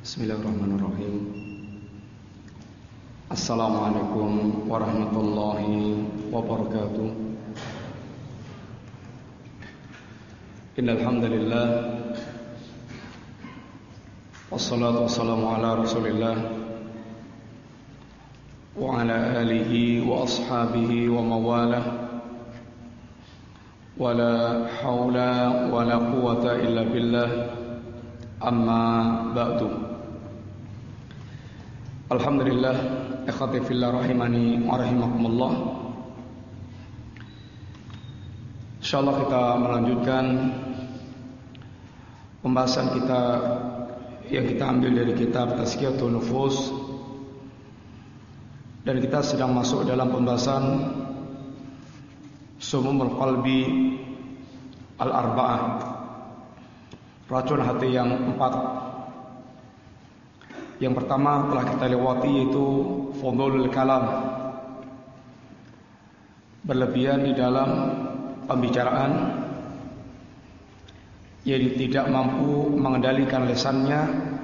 Bismillahirrahmanirrahim. Assalamualaikum warahmatullahi wabarakatuh. Innal hamdalillah wassalatu wassalamu ala Rasulillah wa ala alihi wa ashabihi wa mawalah. Wala haula wala quwwata illa billah. Amma ba'du. Alhamdulillah, ikhwati fillah rahimani wa rahimakumullah. Insyaallah kita melanjutkan pembahasan kita yang kita ambil dari kitab Tazkiyatun Nufus, dan kita sedang masuk dalam pembahasan Sumumul Qalbi Al-Arba'ah, racun hati yang 4. Yang pertama telah kita lewati, yaitu fudulul kalam, berlebihan di dalam pembicaraan, yaitu tidak mampu mengendalikan lisannya,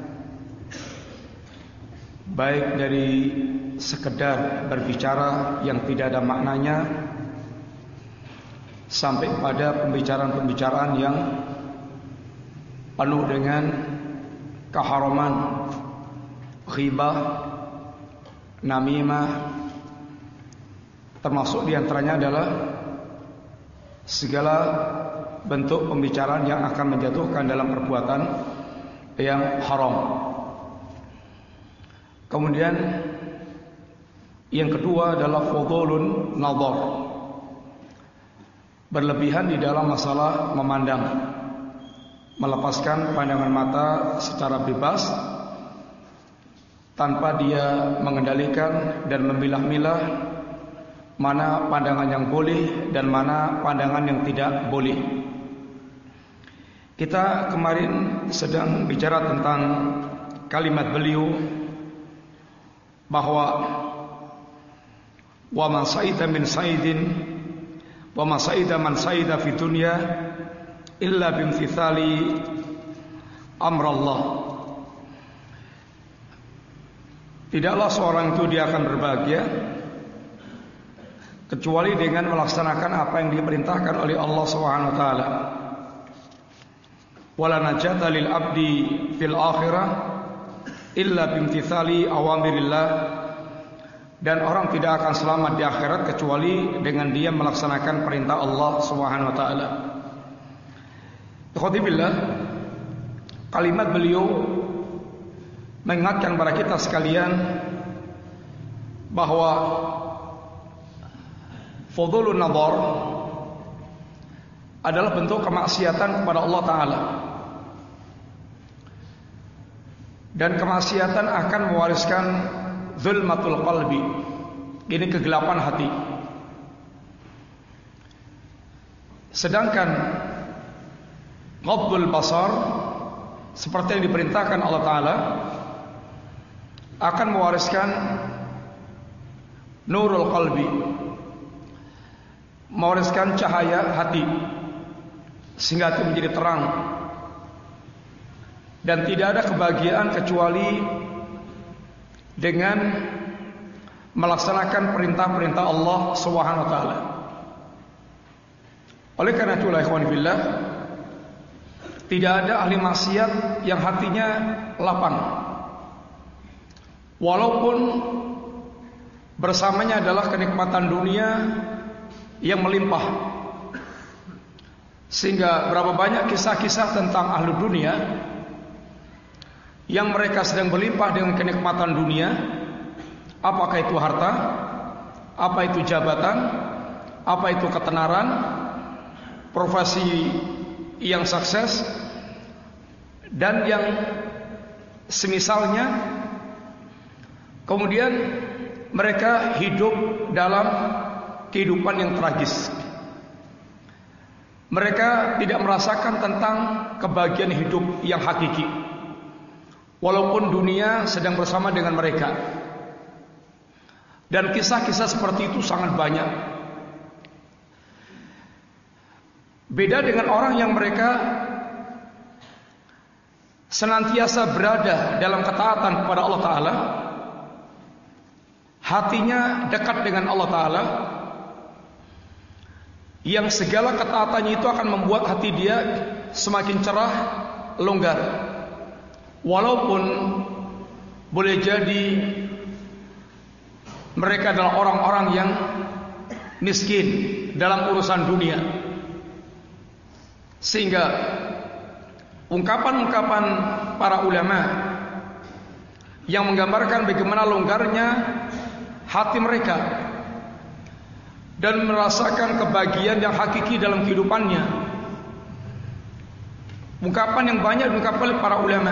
baik dari sekedar berbicara yang tidak ada maknanya, sampai pada pembicaraan-pembicaraan yang penuh dengan keharaman, ghibah, namimah, termasuk diantaranya adalah segala bentuk pembicaraan yang akan menjatuhkan dalam perbuatan yang haram. Kemudian yang kedua adalah fudulun nazar, berlebihan di dalam masalah memandang, melepaskan pandangan mata secara bebas tanpa dia mengendalikan dan memilah-milah mana pandangan yang boleh dan mana pandangan yang tidak boleh. Kita kemarin sedang bicara tentang kalimat beliau bahwa wa man saida min saidin wa ma saida man saida fi dunya illa bimtithali amrallah. Tidaklah seorang itu dia akan berbahagia kecuali dengan melaksanakan apa yang diperintahkan oleh Allah Subhanahu wa taala. Wala najata lil abdi fil akhirah illa bimtithali awamirillah. Dan orang tidak akan selamat di akhirat kecuali dengan dia melaksanakan perintah Allah Subhanahu wa taala. Ikhwati billah, kalimat beliau mengingatkan kepada kita sekalian bahwa fudulun nazar adalah bentuk kemaksiatan kepada Allah Ta'ala, dan kemaksiatan akan mewariskan zulmatul qalbi, ini kegelapan hati. Sedangkan ghaddul basar, seperti yang diperintahkan Allah Ta'ala, akan mewariskan nurul qalbi, mewariskan cahaya hati, sehingga hati menjadi terang, dan tidak ada kebahagiaan kecuali dengan melaksanakan perintah-perintah Allah Subhanahu wa taala. Oleh karena itulah ikhwan fillah, tidak ada ahli maksiat yang hatinya lapang, walaupun bersamanya adalah kenikmatan dunia yang melimpah. Sehingga berapa banyak kisah-kisah tentang ahli dunia yang mereka sedang berlimpah dengan kenikmatan dunia, apakah itu harta, apa itu jabatan, apa itu ketenaran, profesi yang sukses, dan yang semisalnya. Kemudian mereka hidup dalam kehidupan yang tragis. Mereka tidak merasakan tentang kebahagiaan hidup yang hakiki, walaupun dunia sedang bersama dengan mereka. Dan kisah-kisah seperti itu sangat banyak. Beda dengan orang yang mereka senantiasa berada dalam ketaatan kepada Allah Ta'ala, hatinya dekat dengan Allah Ta'ala, yang segala ketaatannya itu akan membuat hati dia semakin cerah, longgar. Walaupun boleh jadi mereka adalah orang-orang yang miskin dalam urusan dunia, sehingga ungkapan-ungkapan para ulama yang menggambarkan bagaimana longgarnya hati mereka dan merasakan kebahagiaan yang hakiki dalam kehidupannya, ungkapan yang banyak diungkapkan oleh para ulama.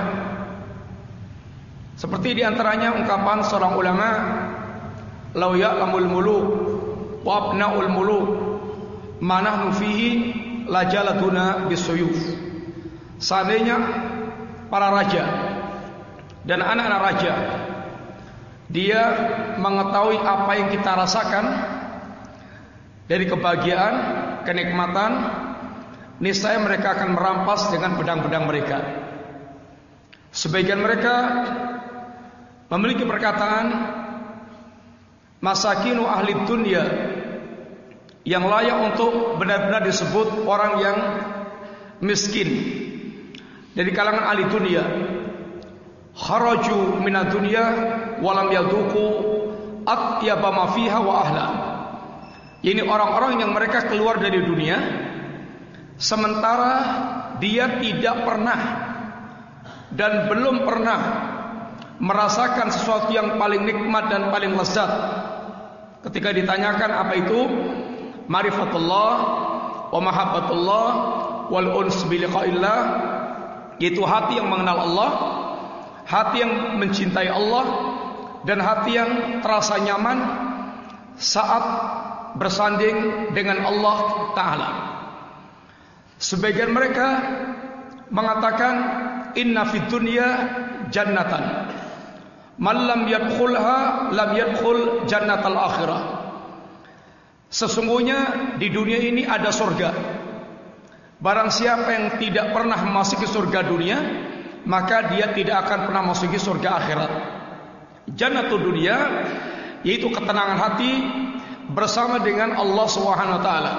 Seperti diantaranya ungkapan seorang ulama, "Lau ya'lamul muluk wa abna'ul muluk ma nahnu fihi lajaladuna bisuyuf." Seandainya para raja dan anak-anak raja dia mengetahui apa yang kita rasakan dari kebahagiaan, kenikmatan, niscaya mereka akan merampas dengan pedang-pedang mereka. Sebagian mereka memiliki perkataan, masakinu ahli dunia, yang layak untuk benar-benar disebut orang yang miskin dari kalangan ahli dunia. Kharaju minad dunya walam yaduqu atyaba ma fiha wa ahla. Ini orang-orang yang mereka keluar dari dunia sementara dia tidak pernah dan belum pernah merasakan sesuatu yang paling nikmat dan paling lezat. Ketika ditanyakan apa itu, ma'rifatullah wa mahabbatullah wal uns bi liqa'illah, yaitu hati yang mengenal Allah, hati yang mencintai Allah, dan hati yang terasa nyaman saat bersanding dengan Allah Ta'ala. Sebagian mereka mengatakan, inna fid dunya jannatan man lam yadkhulha lam yadkhul jannatal akhirah. Sesungguhnya di dunia ini ada surga. Barang siapa yang tidak pernah memasuki surga dunia, maka dia tidak akan pernah memasuki surga akhirat. Jannatul dunia yaitu ketenangan hati bersama dengan Allah Subhanahu wa taala.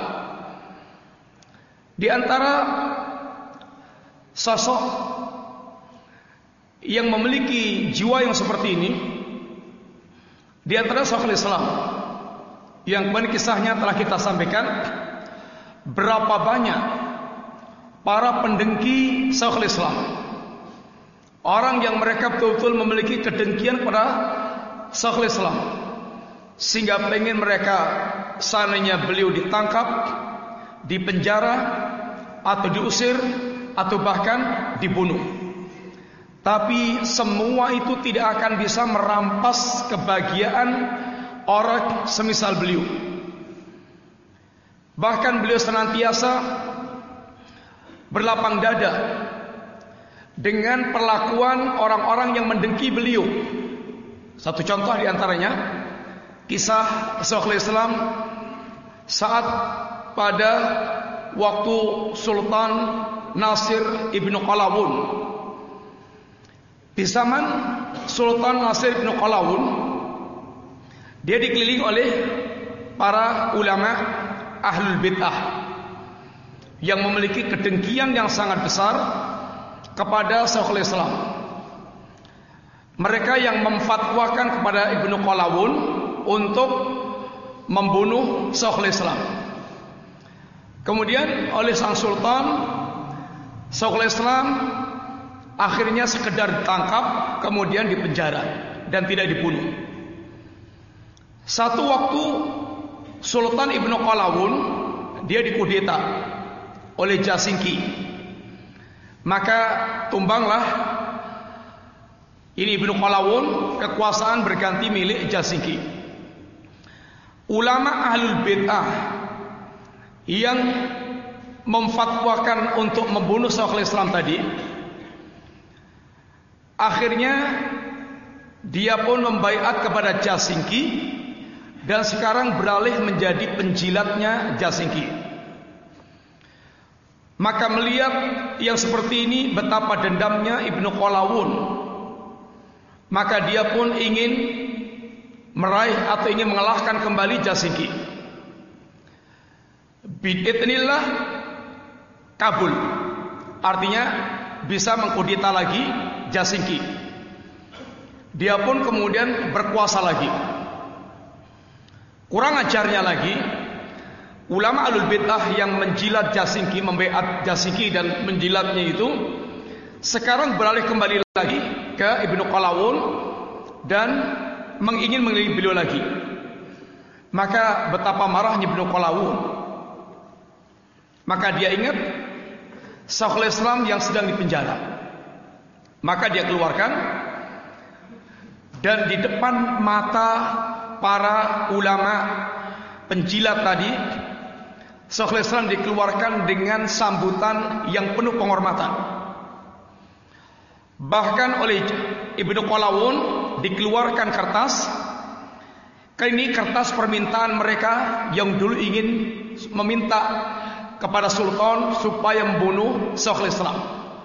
Di antara sosok yang memiliki jiwa yang seperti ini, di antara sosok Islam yang kemarin kisahnya telah kita sampaikan, berapa banyak para pendengki sosok Islam, orang yang mereka betul-betul memiliki kedengkian pada sosok Islam, sehingga pengen mereka seandainya beliau ditangkap, dipenjara, atau diusir, atau bahkan dibunuh. Tapi semua itu tidak akan bisa merampas kebahagiaan orang semisal beliau. Bahkan beliau senantiasa berlapang dada dengan perlakuan orang-orang yang mendengki beliau. Satu contoh diantaranya kisah Syekhul Islam saat pada waktu Sultan Nasir ibnu Qalawun. Di zaman Sultan Nasir ibnu Qalawun, dia dikelilingi oleh para ulama ahlul bid'ah yang memiliki kedengkian yang sangat besar kepada Syekhul Islam. Mereka yang memfatwakan kepada Ibnu Qalawun untuk membunuh Syekhul Islam. Kemudian oleh sang sultan, Syekhul Islam akhirnya sekedar ditangkap, kemudian dipenjara dan tidak dibunuh. Satu waktu Sultan Ibnu Qalawun dia dikudeta oleh Jasingki. Maka tumbanglah ini Ibnu Qalawun, kekuasaan berganti milik Jasingki. Ulama ahlul bid'ah yang memfatwakan untuk membunuh Syekhul Islam tadi, akhirnya dia pun membaiat kepada Jasingki dan sekarang beralih menjadi penjilatnya Jasingki. Maka melihat yang seperti ini betapa dendamnya Ibnu Qalawun, maka dia pun ingin meraih atau ingin mengalahkan kembali Jasingki. Biidznillah kabul, artinya bisa mengkudeta lagi Jasingki. Dia pun kemudian berkuasa lagi. Kurang ajarnya lagi, ulama Ahlul Bid'ah yang menjilat Jasingki, membeat Jasingki dan menjilatnya itu, sekarang beralih kembali lagi ke Ibnu Qalawun dan ingin mengiringi beliau lagi. Maka betapa marahnya Ibnu Qalawun. Maka dia ingat Syekhul Islam yang sedang dipenjara. Maka dia keluarkan, dan di depan mata para ulama penjilat tadi, Syekhul Islam dikeluarkan dengan sambutan yang penuh penghormatan. Bahkan oleh Ibnu Qalawun dikeluarkan kertas. Kali ini kertas permintaan mereka yang dulu ingin meminta kepada Sultan supaya membunuh Syekhul Islam.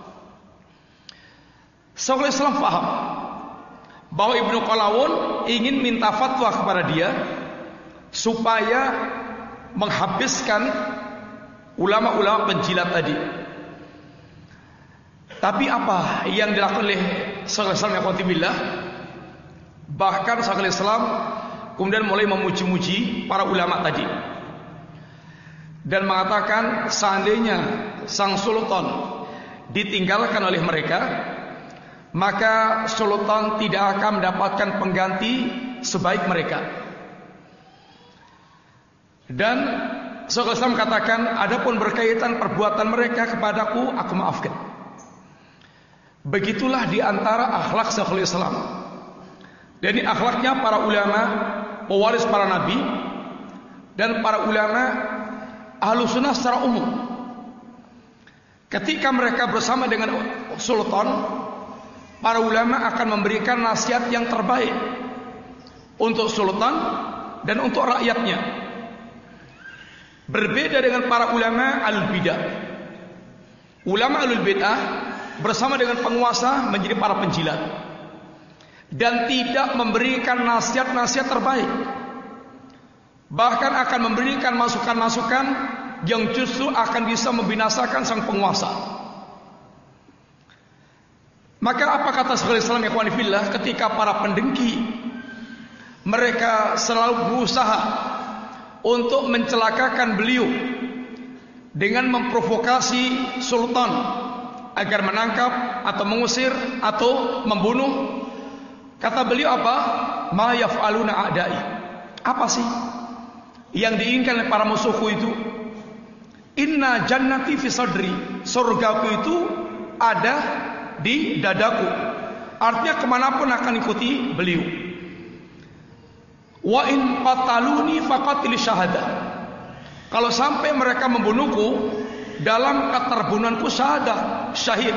Syekhul Islam paham bahwa Ibnu Qalawun ingin minta fatwa kepada dia supaya menghabiskan ulama-ulama penjilat tadi. Tapi apa yang dilakukan oleh Syekhul Islam ya qatibillah? Bahkan Syekhul Islam kemudian mulai memuji-muji para ulama tadi dan mengatakan seandainya sang sultan ditinggalkan oleh mereka, maka sultan tidak akan mendapatkan pengganti sebaik mereka. Dan Syekhul Islam katakan, adapun berkaitan perbuatan mereka kepadaku, aku maafkan. Begitulah di antara akhlak Syekhul Islam. Dan ini akhlaknya para ulama pewaris para nabi dan para ulama Ahlus Sunnah secara umum. Ketika mereka bersama dengan sultan, para ulama akan memberikan nasihat yang terbaik untuk sultan dan untuk rakyatnya. Berbeda dengan para ulama al-bidah. Ulama al-bidah bersama dengan penguasa menjadi para penjilat dan tidak memberikan nasihat-nasihat terbaik. Bahkan akan memberikan masukan-masukan yang justru akan bisa membinasakan sang penguasa. Maka apa kata Syekhul Islam ya ikhwani fillah, ketika para pendengki mereka selalu berusaha untuk mencelakakan beliau dengan memprovokasi sultan agar menangkap atau mengusir atau membunuh, kata beliau apa? Ma yaf'aluna a'dai. Apa sih yang diinginkan oleh para musuhku itu? Inna jannati fi sadri. Surgaku itu ada di dadaku. Artinya kemanapun akan ikuti beliau. Wa in qataluni faqatil syahadah. Kalau sampai mereka membunuhku, dalam keterbunuhanku syahadah, syahid.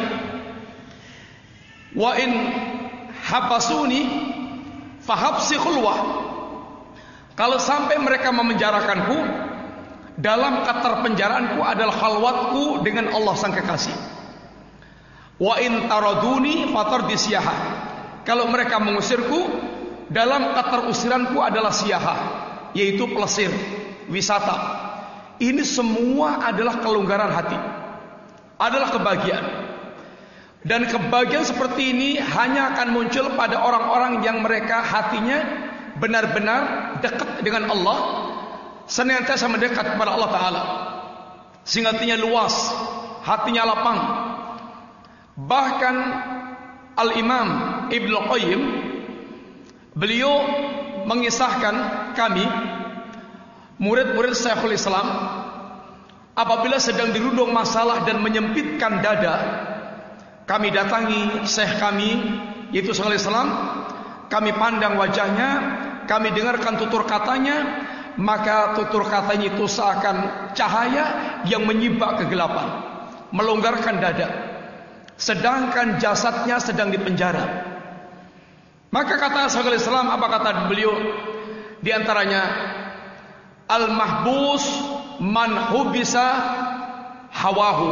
Wa in habasuni fahabsi khulwah. Kalau sampai mereka memenjarakanku, dalam keterpenjaraanku adalah khalwatku dengan Allah sang kekasih. Wa in taraduni fatardi siyahah. Kalau mereka mengusirku, dalam keterusiranku adalah siyahah, yaitu pelesir, wisata. Ini semua adalah kelonggaran hati, adalah kebahagiaan. Dan kebahagiaan seperti ini hanya akan muncul pada orang-orang yang mereka hatinya benar-benar dekat dengan Allah, senantiasa mendekat kepada Allah Ta'ala, sehingga hatinya luas, hatinya lapang. Bahkan Al-Imam Ibnu Qayyim, beliau mengisahkan kami murid-murid Syekhul Islam apabila sedang dirundung masalah dan menyempitkan dada, kami datangi syekh kami yaitu Syekhul Islam, kami pandang wajahnya, kami dengarkan tutur katanya, maka tutur katanya itu seakan cahaya yang menyibak kegelapan, melonggarkan dada, sedangkan jasadnya sedang dipenjara. Maka kata Syekhul Islam, apa kata beliau? Di antaranya, al-mahbus man hubisa hawahu.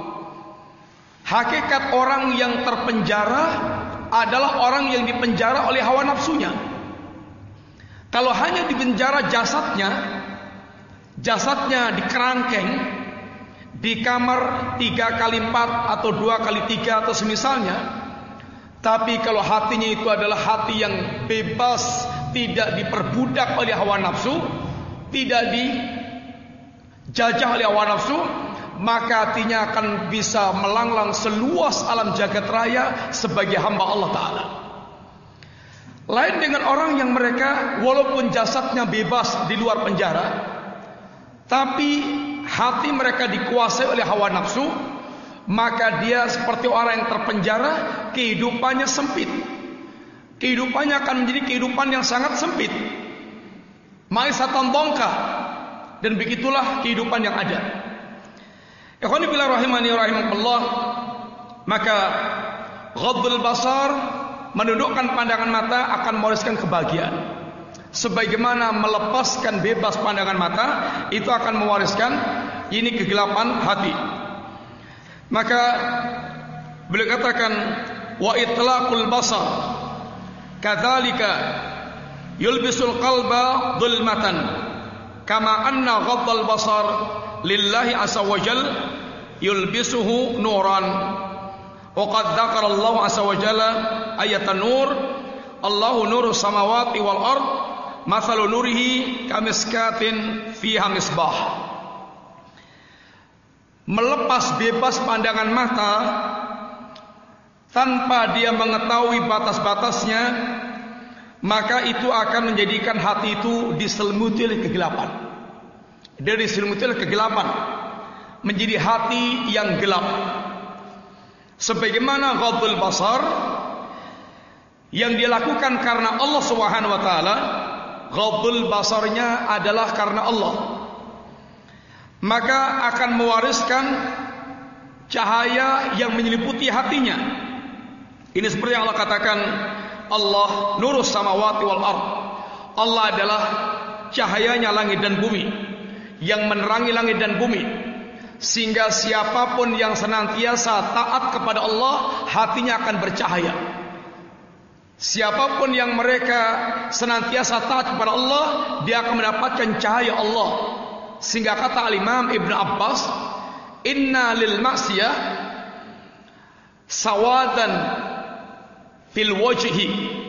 Hakikat orang yang terpenjara adalah orang yang dipenjara oleh hawa nafsunya. Kalau hanya dipenjara jasadnya dikerangkeng di kamar 3x4 atau 2x3 atau semisalnya. Tapi kalau hatinya itu adalah hati yang bebas, tidak diperbudak oleh hawa nafsu, tidak dijajah oleh hawa nafsu, maka hatinya akan bisa melanglang seluas alam jagat raya sebagai hamba Allah Ta'ala. Lain dengan orang yang mereka walaupun jasadnya bebas di luar penjara, tapi hati mereka dikuasai oleh hawa nafsu, maka dia seperti orang yang terpenjara, kehidupannya sempit. Kehidupannya akan menjadi kehidupan yang sangat sempit. Maisatan dongka. Dan begitulah kehidupan yang ada. Ikhwani fillah rahimani rahimakumullah. Maka ghaddul basar, menundukkan pandangan mata, akan mewariskan kebahagiaan. Sebagaimana melepaskan bebas pandangan mata, itu akan mewariskan ini kegelapan hati. Maka beliau katakan, wa itlaqul basar kadzalika yulbisul qalba dhulmatan kama anna ghaddal basar lillahi azza wajal yulbisuhu nuran. Wa qad dzakara Allah azza wajalla ayatan nur, Allahu nurus samawati wal ard mathalu nurihi kamiskatin fiha misbah. Melepas bebas pandangan mata tanpa dia mengetahui batas-batasnya, maka itu akan menjadikan hati itu diselimuti oleh kegelapan. Dari diselimuti oleh kegelapan menjadi hati yang gelap. Sebagaimana ghaddul basar yang dilakukan karena Allah Subhanahu wa taala, ghaddul basarnya adalah karena Allah, maka akan mewariskan cahaya yang menyelimuti hatinya. Ini seperti yang Allah katakan, Allah nurus samawati wal ard. Allah adalah cahayanya langit dan bumi, yang menerangi langit dan bumi, sehingga siapapun yang senantiasa taat kepada Allah, hatinya akan bercahaya. Siapapun yang mereka senantiasa taat kepada Allah, dia akan mendapatkan cahaya Allah. Sehingga kata Al-Imam Ibn Abbas, inna lil ma'siyah sawadan fil wajhi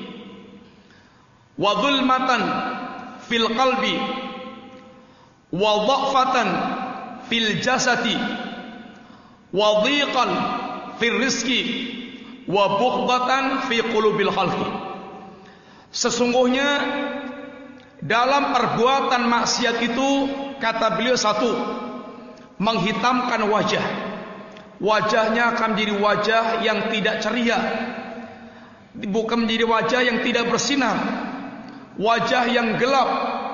wa dhulmatan fil qalbi wa dha'fatan fil jasadi wa dhiqan fil rizki wa bughdatan fi qulubil khalqi. Sesungguhnya dalam perbuatan maksiat itu, kata beliau, satu, menghitamkan wajah. Wajahnya akan menjadi wajah yang tidak ceria, bukan menjadi wajah yang tidak bersinar, wajah yang gelap.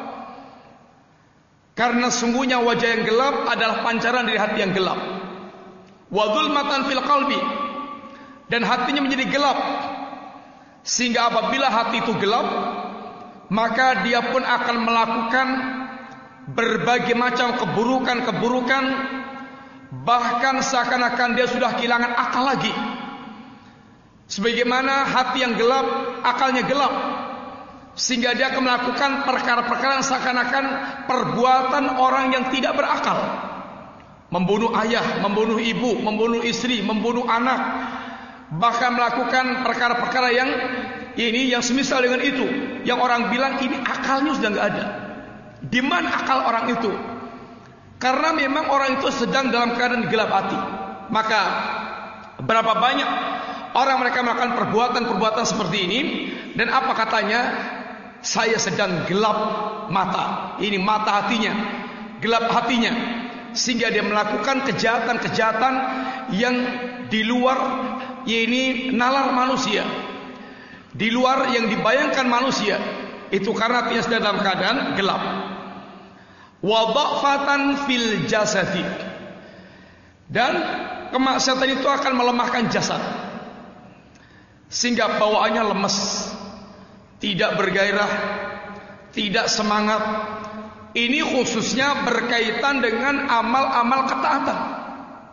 Karena sungguhnya wajah yang gelap adalah pancaran dari hati yang gelap. Wa dzulmatan fil qalbi, dan hatinya menjadi gelap. Sehingga apabila hati itu gelap, maka dia pun akan melakukan berbagai macam keburukan-keburukan, bahkan seakan-akan dia sudah kehilangan akal lagi. Sebagaimana hati yang gelap, akalnya gelap, sehingga dia akan melakukan perkara-perkara yang seakan-akan perbuatan orang yang tidak berakal. Membunuh ayah, membunuh ibu, membunuh istri, membunuh anak, bahkan melakukan perkara-perkara yang ini yang semisal dengan itu, yang orang bilang ini akalnya sudah nggak ada. Di mana akal orang itu? Karena memang orang itu sedang dalam keadaan gelap hati. Maka berapa banyak orang mereka melakukan perbuatan-perbuatan seperti ini, dan apa katanya? Saya sedang gelap mata. Ini mata hatinya, gelap hatinya, sehingga dia melakukan kejahatan-kejahatan yang di luar ini nalar manusia, di luar yang dibayangkan manusia. Itu karena dia sedang dalam keadaan gelap. Wa dha'fatan fil jasadi, dan kemaksiatan itu akan melemahkan jasad, sehingga bawaannya lemes, tidak bergairah, tidak semangat. Ini khususnya berkaitan dengan amal-amal ketaatan.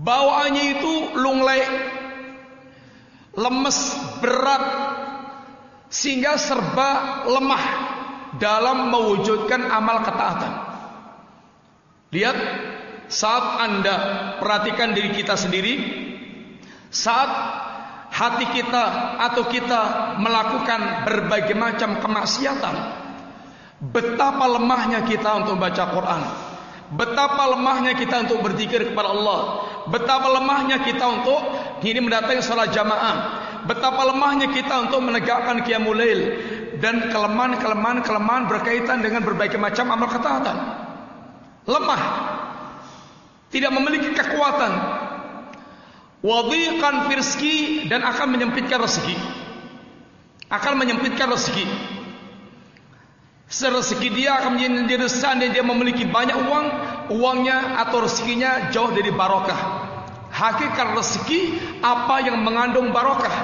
bawaannya itu lunglai, lemes, berat, sehingga serba lemah dalam mewujudkan amal ketaatan. Lihat, saat Anda perhatikan diri kita sendiri, saat hati kita atau kita melakukan berbagai macam kemaksiatan, betapa lemahnya kita untuk baca Quran, betapa lemahnya kita untuk berzikir kepada Allah, betapa lemahnya kita untuk ini mendatangi salat jamaah, betapa lemahnya kita untuk menegakkan qiyamul lail, dan kelemahan berkaitan dengan berbagai macam amal ketaatan. Lemah, tidak memiliki kekuatan, wadhiqan firski, dan akan menyempitkan rezeki. Rezeki dia akan menjadi seandainya dia memiliki banyak uang, uangnya atau rezekinya jauh dari barokah. Hakikat rezeki apa yang mengandung barokah.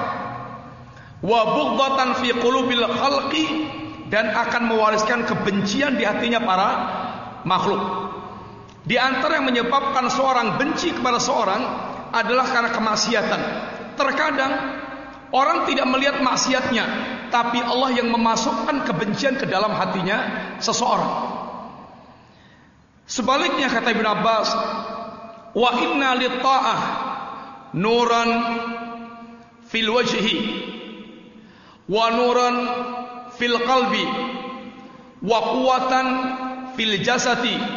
Wa bughdatan fi qulubil khalqi, dan akan mewariskan kebencian di hatinya para makhluk. Di antara yang menyebabkan seorang benci kepada seorang adalah karena kemaksiatan. Terkadang orang tidak melihat maksiatnya, tapi Allah yang memasukkan kebencian ke dalam hatinya seseorang. Sebaliknya kata Ibn Abbas, wa inna lit-ta'ah nuran fil wajhi wa nuran fil qalbi wa quwwatan fil jasadi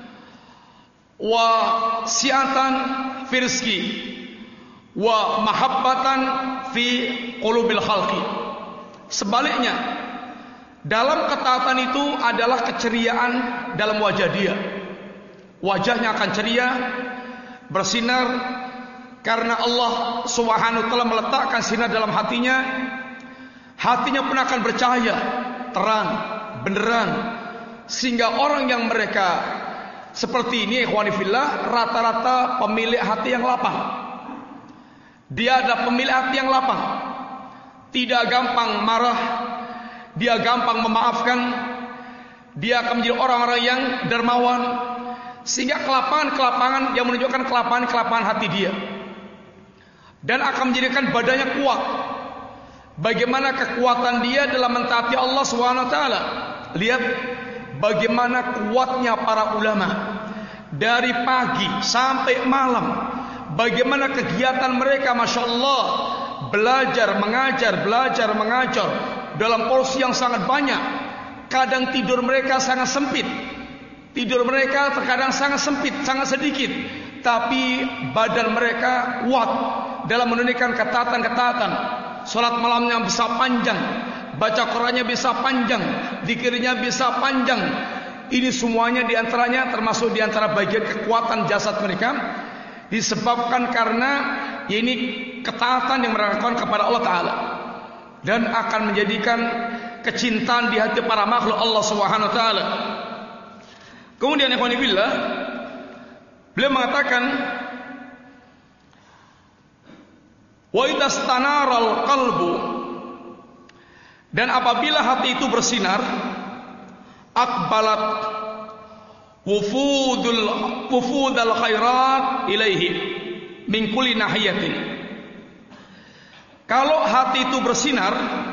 wa si'atan firski wa mahabbatan fi qulubil khalqi. Sebaliknya, dalam ketaatan itu adalah keceriaan dalam wajah dia. Wajahnya akan ceria, bersinar, karena Allah Subhanahu wa ta'ala meletakkan sinar dalam hatinya. Hatinya pun akan bercahaya, terang, beneran, sehingga orang yang mereka seperti ini, ikhwani fillah, rata-rata pemilik hati yang lapang. Dia ada pemilik hati yang lapang, tidak gampang marah, dia gampang memaafkan, dia akan menjadi orang-orang yang dermawan, sehingga kelapangan yang menunjukkan kelapangan hati dia, dan akan menjadikan badannya kuat. Bagaimana kekuatan dia dalam mentaati Allah SWT. Lihat bagaimana kuatnya para ulama dari pagi sampai malam. Bagaimana kegiatan mereka, Masya Allah, belajar, mengajar dalam porsi yang sangat banyak. Kadang tidur mereka sangat sempit, terkadang sangat sempit, sangat sedikit, tapi badan mereka kuat dalam menunaikan ketaatan. Salat malamnya bisa panjang, baca Qur'annya bisa panjang, zikirnya bisa panjang. Ini semuanya diantaranya termasuk diantara bagian kekuatan jasad mereka, disebabkan karena ini ketaatan yang mereka lakukan kepada Allah Ta'ala, dan akan menjadikan kecintaan di hati para makhluk Allah Subhanahu Wa Ta'ala. Kemudian ikhwan fillah, beliau mengatakan, wa idastanaral qalbu, dan apabila hati itu bersinar, akbalat wufudul khairat ilaihi min kulli nahiyatin. Kalau hati itu bersinar,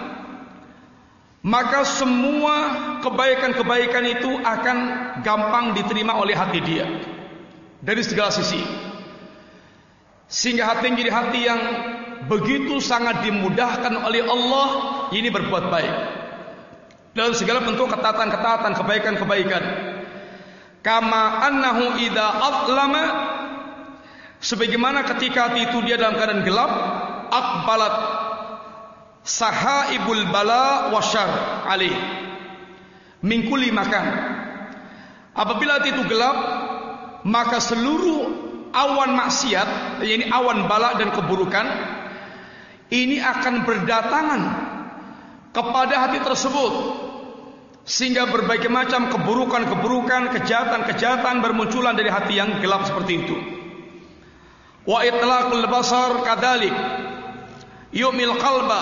maka semua kebaikan-kebaikan itu akan gampang diterima oleh hati dia dari segala sisi, sehingga hati menjadi hati yang begitu sangat dimudahkan oleh Allah ini berbuat baik dalam segala bentuk ketaatan, kebaikan. Kama annahu idza atlama, sebagaimana ketika hati itu dia dalam keadaan gelap, akbalat sahaibul bala wasyar alih min kulli makan. Apabila hati itu gelap, maka seluruh awan maksiat, yakni awan bala dan keburukan, ini akan berdatangan kepada hati tersebut, sehingga berbagai macam keburukan, kejahatan bermunculan dari hati yang gelap seperti itu. Wa itlaqul basar kadzalik yu'mil qalba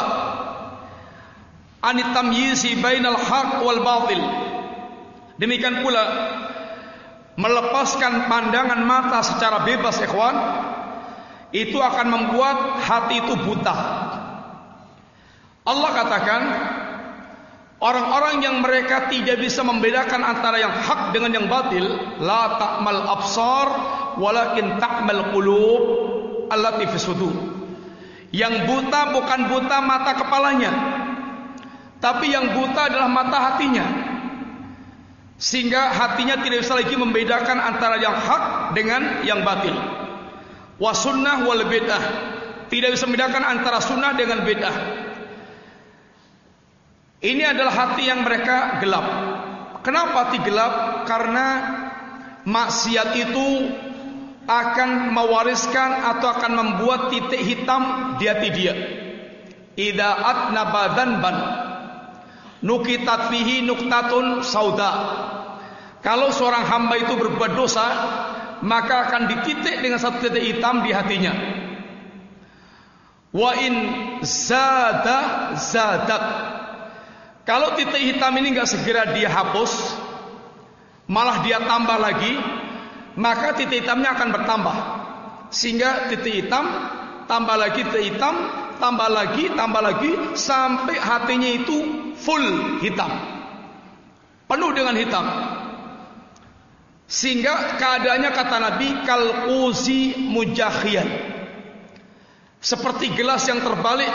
anit tamyizi bainal haq wal batil. Demikian pula melepaskan pandangan mata secara bebas, ikhwan, itu akan membuat hati itu buta. Allah katakan, orang-orang yang mereka tidak bisa membedakan antara yang hak dengan yang batil, la ta'mal absar walakin ta'mal qulub allati fi sudur. Yang buta bukan buta mata kepalanya, tapi yang buta adalah mata hatinya. Sehingga hatinya tidak bisa lagi membedakan antara yang hak dengan yang batil. Wa sunnah wal bid'ah, tidak bisa membedakan antara sunnah dengan bid'ah. Ini adalah hati yang mereka gelap. Kenapa hati gelap? Karena maksiat itu akan mewariskan atau akan membuat titik hitam di hati dia. Idza atnaba dzanban nukitat fihi nuktatun sauda. Kalau seorang hamba itu berbuat dosa, maka akan dititik dengan satu titik hitam di hatinya. Wa in zada zadat. Kalau titik hitam ini enggak segera dia hapus, malah dia tambah lagi, maka titik hitamnya akan bertambah. Sehingga titik hitam tambah lagi, titik hitam tambah lagi sampai hatinya itu full hitam, penuh dengan hitam. Sehingga keadaannya kata Nabi kalquzi mujakhiyan, seperti gelas yang terbalik.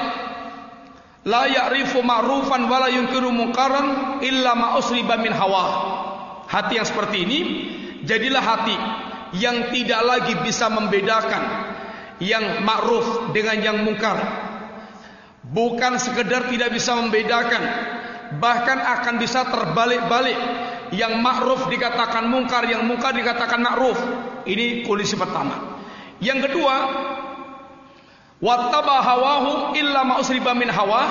La ya'rifu ma'rufan wa la yunkiru munkaran illa ma usriba min hawa. Hati yang seperti ini jadilah hati yang tidak lagi bisa membedakan yang ma'ruf dengan yang mungkar. Bukan sekedar tidak bisa membedakan, bahkan akan bisa terbalik-balik. Yang ma'ruf dikatakan mungkar, yang mungkar dikatakan ma'ruf. Ini kondisi pertama. Yang kedua, wattaba hawahu illa ma usriba min hawa,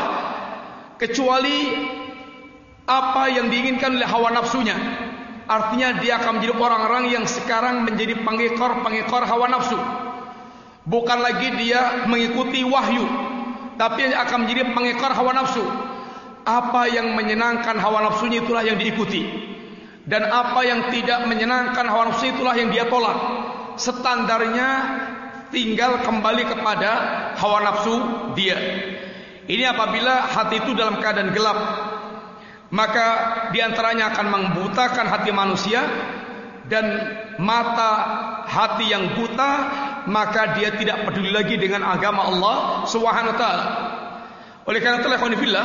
kecuali apa yang diinginkan oleh hawa nafsunya. Artinya dia akan menjadi orang-orang yang sekarang menjadi pengekor hawa nafsu. Bukan lagi dia mengikuti wahyu, tapi akan menjadi pengekor hawa nafsu. Apa yang menyenangkan hawa nafsunya itulah yang diikuti, dan apa yang tidak menyenangkan hawa nafsu itulah yang dia tolak. Standarnya tinggal kembali kepada hawa nafsu dia. Ini apabila hati itu dalam keadaan gelap, maka diantaranya akan membutakan hati manusia. Dan mata hati yang buta, maka dia tidak peduli lagi dengan agama Allah Subhanahu wa taala. Oleh karena itu, ikhwanillah,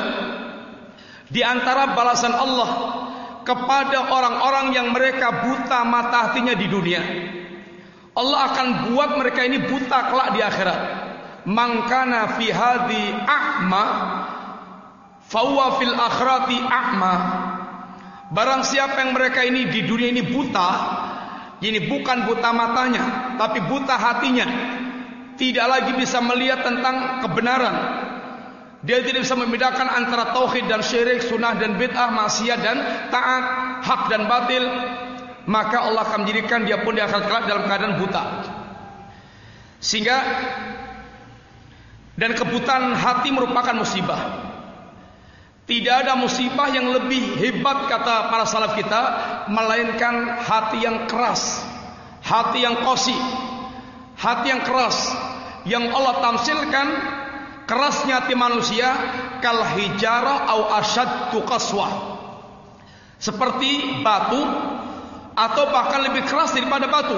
di antara balasan Allah kepada orang-orang yang mereka buta mata hatinya di dunia, Allah akan buat mereka ini buta kelak di akhirat. Man kana fi hadhi a'ma fa huwa fil akhirati a'ma. Barang siapa yang mereka ini di dunia ini buta, ini bukan buta matanya, tapi buta hatinya, tidak lagi bisa melihat tentang kebenaran. Dia tidak bisa membedakan antara tauhid dan syirik, sunnah dan bid'ah, maksiat dan taat, hak dan batil. Maka Allah akan menjadikan dia pun di akhirat kelak dalam keadaan buta. Sehingga, dan kebutaan hati merupakan musibah. Tidak ada musibah yang lebih hebat, kata para salaf kita, melainkan hati yang keras, hati yang qasi, hati yang keras, yang Allah tamsilkan kerasnya hati manusia kal hijarah au asyaddu qaswah, seperti batu atau bahkan lebih keras daripada batu.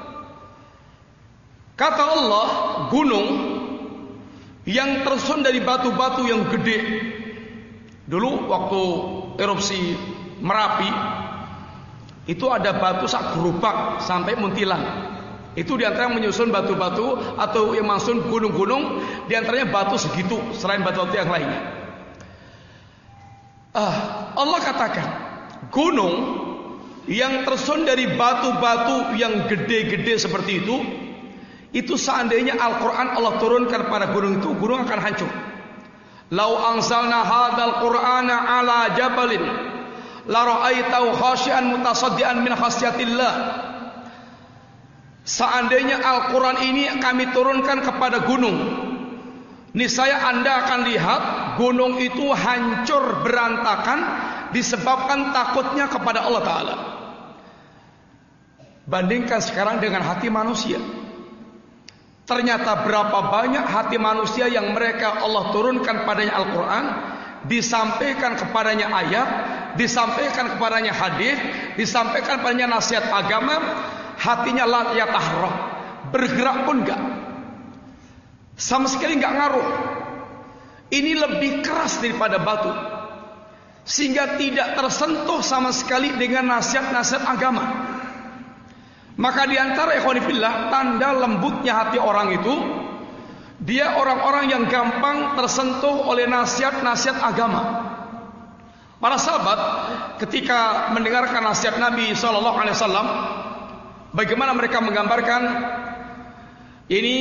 Kata Allah, gunung yang tersusun dari batu-batu yang gede. Dulu waktu erupsi Merapi, itu ada batu sak gerobak sampai Muntilan. Itu diantara yang menyusun batu-batu atau yang menyusun gunung-gunung, diantaranya batu segitu, selain batu-batu yang lainnya. Allah katakan, gunung yang tersusun dari batu-batu yang gede-gede seperti itu seandainya Al-Quran Allah turunkan pada gunung itu, gunung akan hancur. Lau anzalna hadzal qur'ana ala jabalin la ra'aitahu khashi'an mutasaddian min khasyatillah. Seandainya Al-Quran ini kami turunkan kepada gunung, niscaya Anda akan lihat gunung itu hancur berantakan disebabkan takutnya kepada Allah Ta'ala. Bandingkan sekarang dengan hati manusia. Ternyata berapa banyak hati manusia yang mereka Allah turunkan padanya Al-Quran, disampaikan kepadanya ayat, disampaikan kepadanya hadis, disampaikan kepadanya nasihat agama, hatinya la yatahrak, bergerak pun enggak, sama sekali enggak ngaruh. Ini lebih keras daripada batu, sehingga tidak tersentuh sama sekali dengan nasihat-nasihat agama. Maka diantara ikhwanifillah, tanda lembutnya hati orang itu, dia orang-orang yang gampang tersentuh oleh nasihat-nasihat agama. Para sahabat ketika mendengarkan nasihat Nabi SAW, bagaimana mereka menggambarkan ini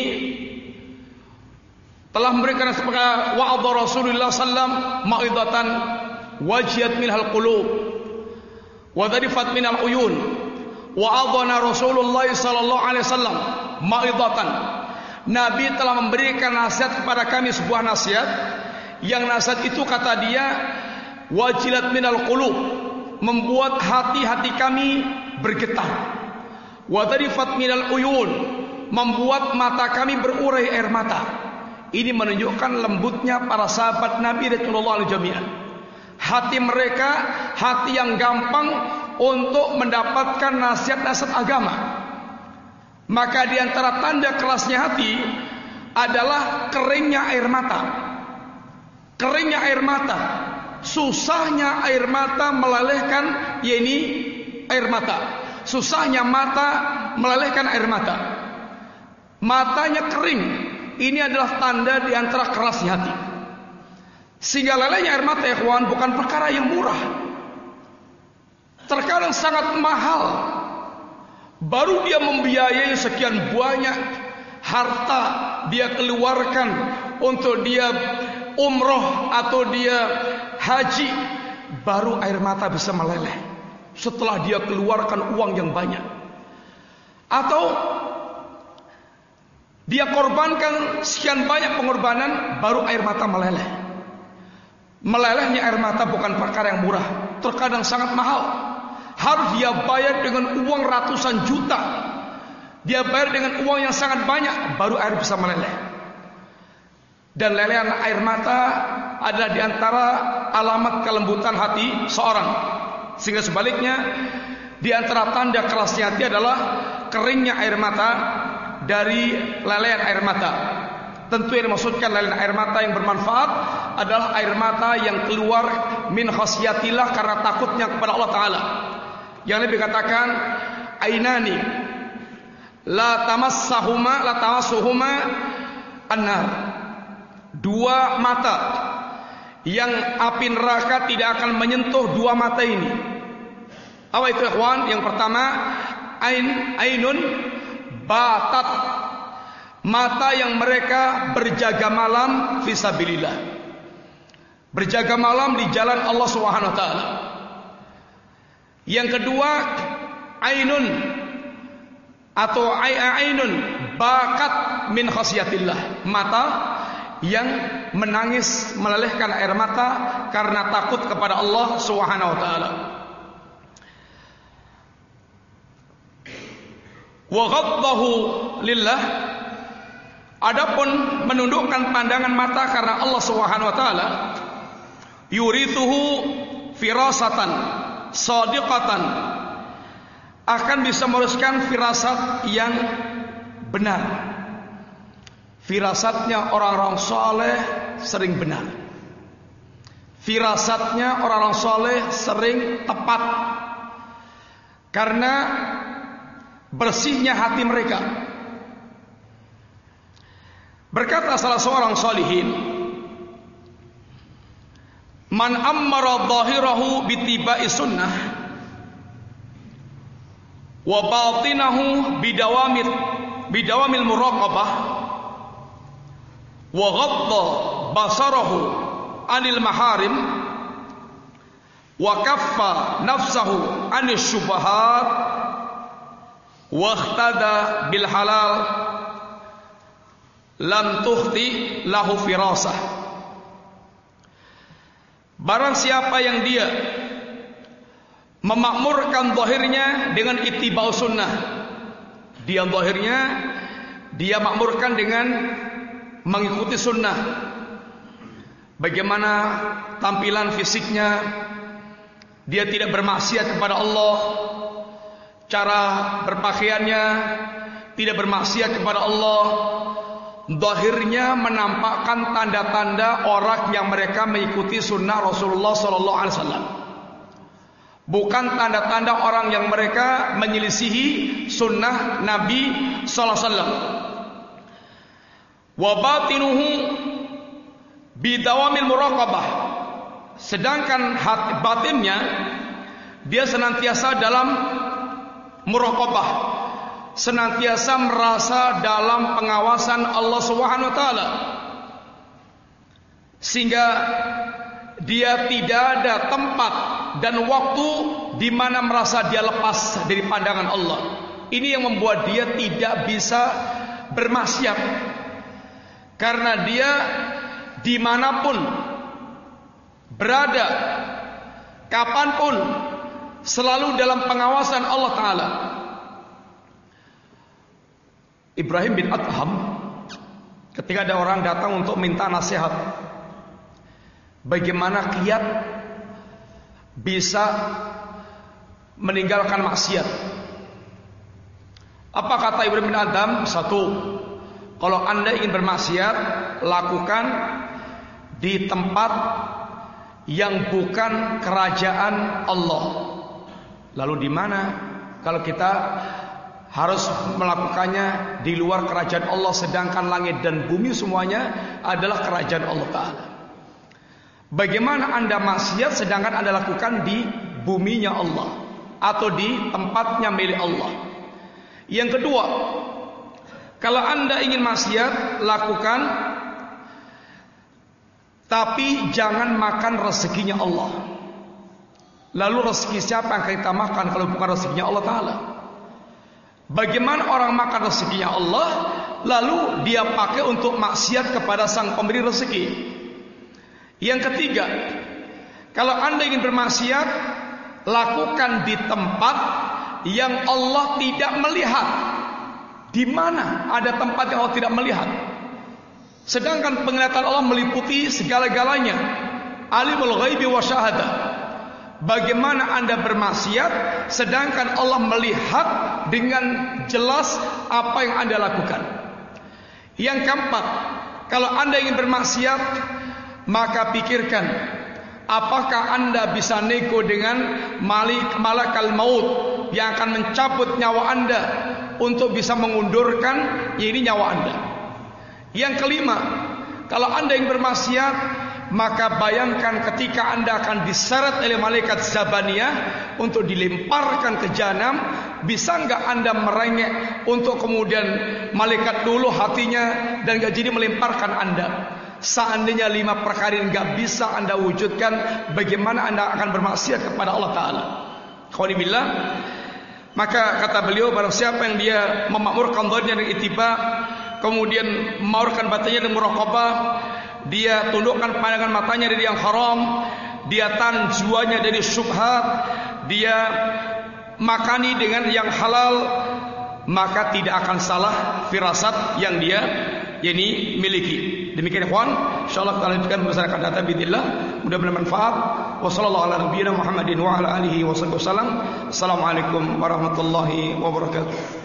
telah memberikan sebagai wa'adha Rasulullah SAW ma'idatan wajiyat minhal qulub wa dharifat minal uyun. Wa'adhana Rasulullah sallallahu alaihi wasallam ma'idatan. Nabi telah memberikan nasihat kepada kami, sebuah nasihat yang nasihat itu kata dia wajilat minal qulub, membuat hati-hati kami bergetar. Wa dharifat minal uyun, membuat mata kami berurai air mata. Ini menunjukkan lembutnya para sahabat Nabi Rasulullah jami'an. Hati mereka hati yang gampang untuk mendapatkan nasihat-nasihat agama. Maka diantara tanda kerasnya hati adalah keringnya air mata. Keringnya air mata, susahnya air mata melelehkan, yakni air mata. Susahnya mata melelehkan air mata. Matanya kering. Ini adalah tanda diantara kerasnya hati. Sehingga lelehnya air mata, ikhwan, bukan perkara yang murah. Terkadang sangat mahal. Baru dia membiayai sekian banyak harta dia keluarkan untuk dia umroh atau dia haji, baru air mata bisa meleleh setelah dia keluarkan uang yang banyak. Atau dia korbankan sekian banyak pengorbanan, baru air mata meleleh. Melelehnya air mata bukan perkara yang murah, terkadang sangat mahal. Harus dia bayar dengan uang ratusan juta. Dia bayar dengan uang yang sangat banyak, baru air bisa meleleh. Dan lelehan air mata adalah diantara alamat kelembutan hati seorang. Sehingga sebaliknya, diantara tanda kerasnya hati adalah keringnya air mata dari lelehan air mata. Tentu yang dimaksudkan lelehan air mata yang bermanfaat adalah air mata yang keluar min khasyatillah, karena takutnya kepada Allah Ta'ala. Yang Nabi katakan ainani la tamassuhuma annar, dua mata yang api neraka tidak akan menyentuh dua mata ini. Apa itu, ikhwan? Yang pertama, ainun batat, mata yang mereka berjaga malam fisabilillah, berjaga malam di jalan Allah Subhanahu wa taala. Yang kedua, ainun atau ainun bakat min khasyatillah, mata yang menangis melelehkan air mata karena takut kepada Allah Subhanahu wa taala. Wa ghaddahu lillah, adapun menundukkan pandangan mata karena Allah Subhanahu wa taala, yurithuhu firasatan shadiqatan, akan bisa meneruskan firasat yang benar. Firasatnya orang-orang soleh sering benar. Firasatnya orang-orang soleh sering tepat, karena bersihnya hati mereka. Berkata salah seorang solihin, man ammara dhahirahu bitiba'i sunnah wa batinahu bidawamil muraqabah wa ghadda basarahu anil maharim wa kaffa nafsahu anis syubhat wa ikhtada bil halal lam tukhti lahu firasah. Barang siapa yang dia memakmurkan zahirnya dengan ittiba'us sunnah, dia zahirnya dia makmurkan dengan mengikuti sunnah. Bagaimana tampilan fisiknya, dia tidak bermaksiat kepada Allah, cara berpakaiannya tidak bermaksiat kepada Allah, zahirnya menampakkan tanda-tanda orang yang mereka mengikuti sunnah Rasulullah sallallahu alaihi wasallam. Bukan tanda-tanda orang yang mereka menyelisihi sunnah Nabi sallallahu alaihi wasallam. Wa batinuhu bidawamil muraqabah. Sedangkan hati batinnya dia senantiasa dalam muraqabah, senantiasa merasa dalam pengawasan Allah Subhanahu wa taala, sehingga dia tidak ada tempat dan waktu di mana merasa dia lepas dari pandangan Allah. Ini yang membuat dia tidak bisa bermaksiat, karena dia dimanapun berada, kapanpun, selalu dalam pengawasan Allah Ta'ala. Ibrahim bin Adham, ketika ada orang datang untuk minta nasihat, bagaimana kiat bisa meninggalkan maksiat. Apa kata Ibrahim bin Adham? Satu, kalau Anda ingin bermaksiat, lakukan di tempat yang bukan kerajaan Allah. Lalu di mana kalau kita harus melakukannya di luar kerajaan Allah, sedangkan langit dan bumi semuanya adalah kerajaan Allah Ta'ala? Bagaimana Anda maksiat sedangkan Anda lakukan di buminya Allah atau di tempatnya milik Allah? Yang kedua, kalau Anda ingin maksiat, lakukan, tapi jangan makan rezekinya Allah. Lalu rezeki siapa yang kita makan kalau bukan rezekinya Allah Ta'ala? Bagaimana orang makan rezekinya Allah, lalu dia pakai untuk maksiat kepada sang pemberi rezeki? Yang ketiga, kalau Anda ingin bermaksiat, lakukan di tempat yang Allah tidak melihat. Di mana ada tempat yang Allah tidak melihat? Sedangkan penglihatan Allah meliputi segala-galanya. Alimul ghaibi wa syahadah. Bagaimana Anda bermaksiat sedangkan Allah melihat dengan jelas apa yang Anda lakukan? Yang keempat, kalau Anda ingin bermaksiat, maka pikirkan, apakah Anda bisa nego dengan malakal maut yang akan mencabut nyawa Anda untuk bisa mengundurkan nyawa Anda. Yang kelima, kalau Anda yang bermaksiat, maka bayangkan ketika Anda akan diseret oleh malaikat Zabaniyah untuk dilemparkan ke jahanam, bisa enggak Anda merengek untuk kemudian malaikat dulu hatinya dan enggak jadi melemparkan Anda? Seandainya 5 perkara ini enggak bisa Anda wujudkan, bagaimana Anda akan bermaksiat kepada Allah Ta'ala? Khawanibillah. Maka kata beliau, barang siapa yang dia memakmurkan zahirnya dengan ittiba, kemudian memakmurkan batinnya dengan muraqabah, dia tundukkan pandangan matanya dari yang haram, dia tahan jiwanya dari syubhat, dia makani dengan yang halal, maka tidak akan salah firasat yang dia miliki. Demikian ikhwan, insyaallah kita lanjutkan pembahasan akan datang bismillah. Mudah-mudahan bermanfaat. Wassallallahu ala nabiyina Muhammadin wa ala alihi wasallam. Assalamualaikum warahmatullahi wabarakatuh.